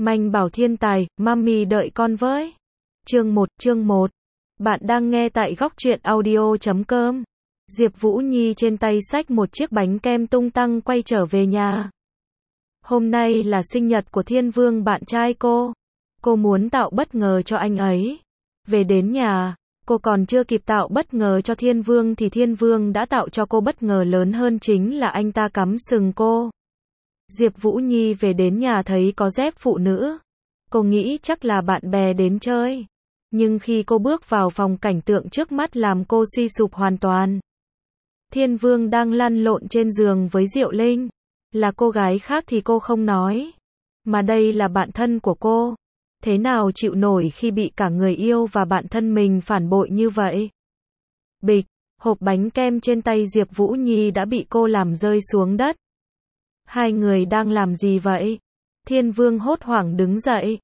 Manh bảo thiên tài, mami đợi con với. Chương 1. Bạn đang nghe tại góc truyện audio.com. Diệp Vũ Nhi trên tay xách một chiếc bánh kem tung tăng quay trở về nhà. Hôm nay là sinh nhật của Thiên Vương bạn trai cô. Cô muốn tạo bất ngờ cho anh ấy. Về đến nhà, cô còn chưa kịp tạo bất ngờ cho Thiên Vương thì Thiên Vương đã tạo cho cô bất ngờ lớn hơn, chính là anh ta cắm sừng cô. Diệp Vũ Nhi về đến nhà thấy có dép phụ nữ. Cô nghĩ chắc là bạn bè đến chơi. Nhưng khi cô bước vào phòng, cảnh tượng trước mắt làm cô suy sụp hoàn toàn. Thiên Vương đang lăn lộn trên giường với Diệu Linh. Là cô gái khác thì cô không nói. Mà đây là bạn thân của cô. Thế nào chịu nổi khi bị cả người yêu và bạn thân mình phản bội như vậy? Bịch, hộp bánh kem trên tay Diệp Vũ Nhi đã bị cô làm rơi xuống đất. Hai người đang làm gì vậy? Thiên Vương hốt hoảng đứng dậy.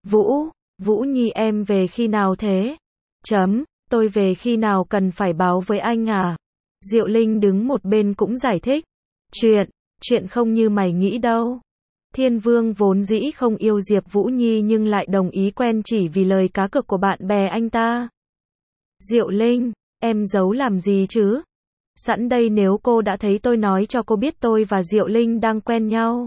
Vũ Nhi em về khi nào thế? Tôi về khi nào cần phải báo với anh à? Diệu Linh đứng một bên cũng giải thích. Chuyện không như mày nghĩ đâu. Thiên Vương vốn dĩ không yêu Diệp Vũ Nhi nhưng lại đồng ý quen chỉ vì lời cá cược của bạn bè anh ta. Diệu Linh, em giấu làm gì chứ? Sẵn đây nếu cô đã thấy tôi nói cho cô biết tôi và Diệu Linh đang quen nhau.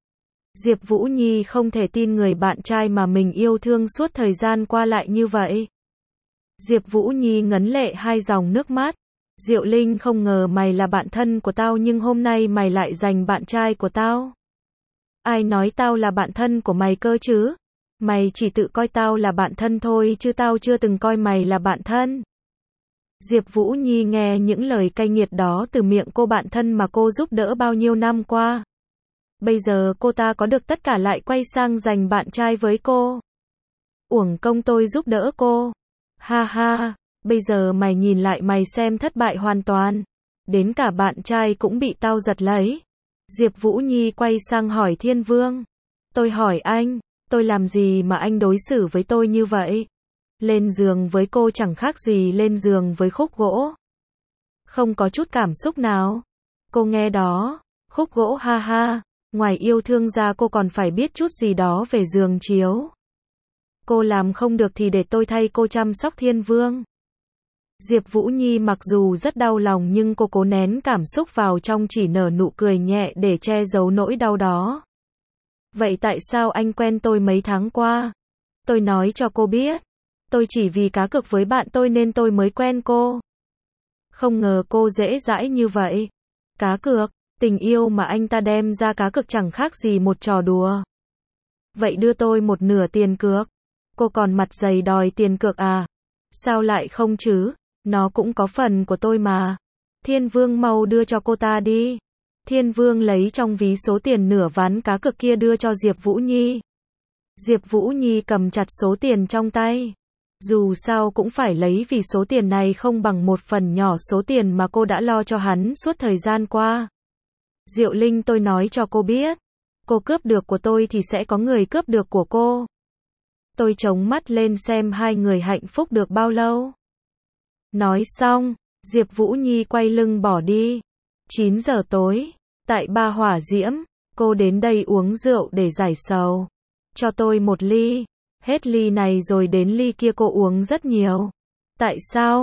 Diệp Vũ Nhi không thể tin người bạn trai mà mình yêu thương suốt thời gian qua lại như vậy. Diệp Vũ Nhi ngấn lệ hai dòng nước mắt. Diệu Linh, không ngờ mày là bạn thân của tao nhưng hôm nay mày lại giành bạn trai của tao. Ai nói tao là bạn thân của mày cơ chứ? Mày chỉ tự coi tao là bạn thân thôi chứ tao chưa từng coi mày là bạn thân. Diệp Vũ Nhi nghe những lời cay nghiệt đó từ miệng cô bạn thân mà cô giúp đỡ bao nhiêu năm qua. Bây giờ cô ta có được tất cả lại quay sang giành bạn trai với cô. Uổng công tôi giúp đỡ cô. Ha ha, bây giờ mày nhìn lại mày xem, thất bại hoàn toàn. Đến cả bạn trai cũng bị tao giật lấy. Diệp Vũ Nhi quay sang hỏi Thiên Vương. Tôi hỏi anh, tôi làm gì mà anh đối xử với tôi như vậy? Lên giường với cô chẳng khác gì lên giường với khúc gỗ. Không có chút cảm xúc nào. Cô nghe đó, khúc gỗ ha ha, ngoài yêu thương ra cô còn phải biết chút gì đó về giường chiếu. Cô làm không được thì để tôi thay cô chăm sóc. Thiên Vương. Diệp Vũ Nhi mặc dù rất đau lòng nhưng cô cố nén cảm xúc vào trong, chỉ nở nụ cười nhẹ để che giấu nỗi đau đó. Vậy tại sao anh quen tôi mấy tháng qua? Tôi nói cho cô biết. Tôi chỉ vì cá cược với bạn tôi nên tôi mới quen cô. Không ngờ cô dễ dãi như vậy. Cá cược, tình yêu mà anh ta đem ra cá cược chẳng khác gì một trò đùa. Vậy đưa tôi một nửa tiền cược. Cô còn mặt dày đòi tiền cược à? Sao lại không chứ? Nó cũng có phần của tôi mà. Thiên Vương, mau đưa cho cô ta đi. Thiên Vương lấy trong ví số tiền nửa ván cá cược kia đưa cho Diệp Vũ Nhi. Diệp Vũ Nhi cầm chặt số tiền trong tay. Dù sao cũng phải lấy vì số tiền này không bằng một phần nhỏ số tiền mà cô đã lo cho hắn suốt thời gian qua. Diệu Linh, tôi nói cho cô biết. Cô cướp được của tôi thì sẽ có người cướp được của cô. Tôi chống mắt lên xem hai người hạnh phúc được bao lâu. Nói xong, Diệp Vũ Nhi quay lưng bỏ đi. 9 giờ tối, tại Ba Hỏa Diễm, cô đến đây uống rượu để giải sầu. Cho tôi một ly. Hết ly này rồi đến ly kia cô uống rất nhiều. Tại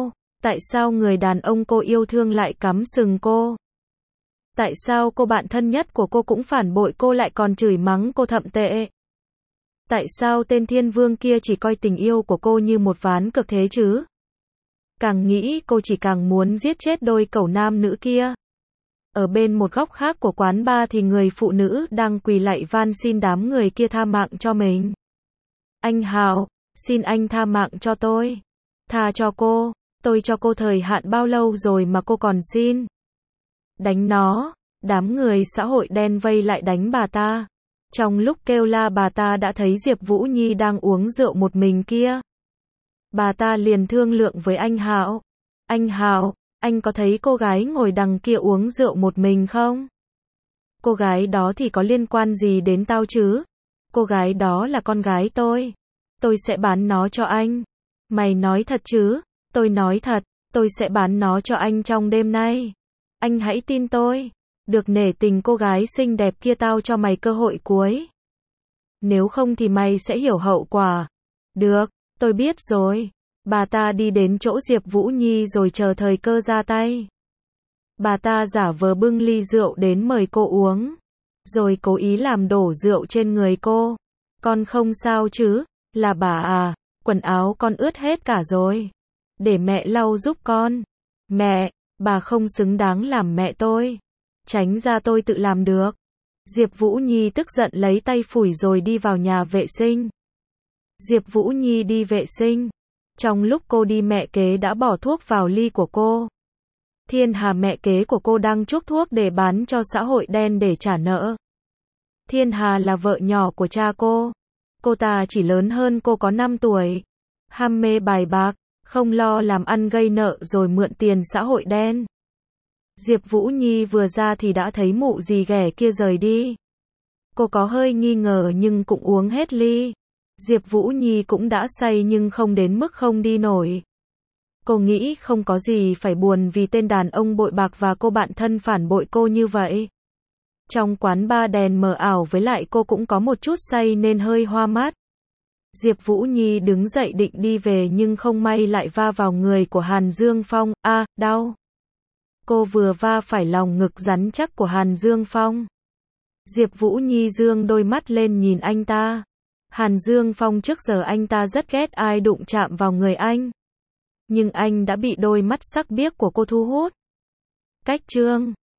sao người đàn ông cô yêu thương lại cắm sừng cô? Tại sao cô bạn thân nhất của cô cũng phản bội cô lại còn chửi mắng cô thậm tệ? Tại sao tên Thiên Vương kia chỉ coi tình yêu của cô như một ván cược thế chứ? Càng nghĩ cô chỉ càng muốn giết chết đôi cẩu nam nữ kia. Ở bên một góc khác của quán bar thì người phụ nữ đang quỳ lạy van xin đám người kia tha mạng cho mình. Anh Hào, xin anh tha mạng cho tôi. Tha cho cô, tôi cho cô thời hạn bao lâu rồi mà cô còn xin. Đánh nó. Đám người xã hội đen vây lại đánh bà ta. Trong lúc kêu la bà ta đã thấy Diệp Vũ Nhi đang uống rượu một mình kia. Bà ta liền thương lượng với anh Hào. Anh Hào, anh có thấy cô gái ngồi đằng kia uống rượu một mình không? Cô gái đó thì có liên quan gì đến tao chứ? Cô gái đó là con gái tôi. Tôi sẽ bán nó cho anh. Mày nói thật chứ? Tôi nói thật, tôi sẽ bán nó cho anh trong đêm nay. Anh hãy tin tôi. Được nể tình cô gái xinh đẹp kia, tao cho mày cơ hội cuối. Nếu không thì mày sẽ hiểu hậu quả. Được, tôi biết rồi. Bà ta đi đến chỗ Diệp Vũ Nhi rồi chờ thời cơ ra tay. Bà ta giả vờ bưng ly rượu đến mời cô uống. Rồi cố ý làm đổ rượu trên người cô. Con không sao chứ? Là bà à, quần áo con ướt hết cả rồi. Để mẹ lau giúp con. Mẹ, bà không xứng đáng làm mẹ tôi. Tránh ra, tôi tự làm được. Diệp Vũ Nhi tức giận lấy tay phủi rồi đi vào nhà vệ sinh. Diệp Vũ Nhi đi vệ sinh. Trong lúc cô đi, mẹ kế đã bỏ thuốc vào ly của cô. Thiên Hà, mẹ kế của cô, đang chuốc thuốc để bán cho xã hội đen để trả nợ. Thiên Hà là vợ nhỏ của cha cô. Cô ta chỉ lớn hơn cô có 5 tuổi. Ham mê bài bạc, không lo làm ăn gây nợ rồi mượn tiền xã hội đen. Diệp Vũ Nhi vừa ra thì đã thấy mụ dì ghẻ kia rời đi. Cô có hơi nghi ngờ nhưng cũng uống hết ly. Diệp Vũ Nhi cũng đã say nhưng không đến mức không đi nổi. Cô nghĩ không có gì phải buồn vì tên đàn ông bội bạc và cô bạn thân phản bội cô như vậy. Trong quán bar đèn mờ ảo, với lại cô cũng có một chút say nên hơi hoa mắt. Diệp Vũ Nhi đứng dậy định đi về nhưng không may lại va vào người của Hàn Dương Phong. A, đau. Cô vừa va phải lòng ngực rắn chắc của Hàn Dương Phong. Diệp Vũ Nhi dương đôi mắt lên nhìn anh ta. Hàn Dương Phong trước giờ anh ta rất ghét ai đụng chạm vào người anh. Nhưng anh đã bị đôi mắt sắc biếc của cô thu hút. Cách chương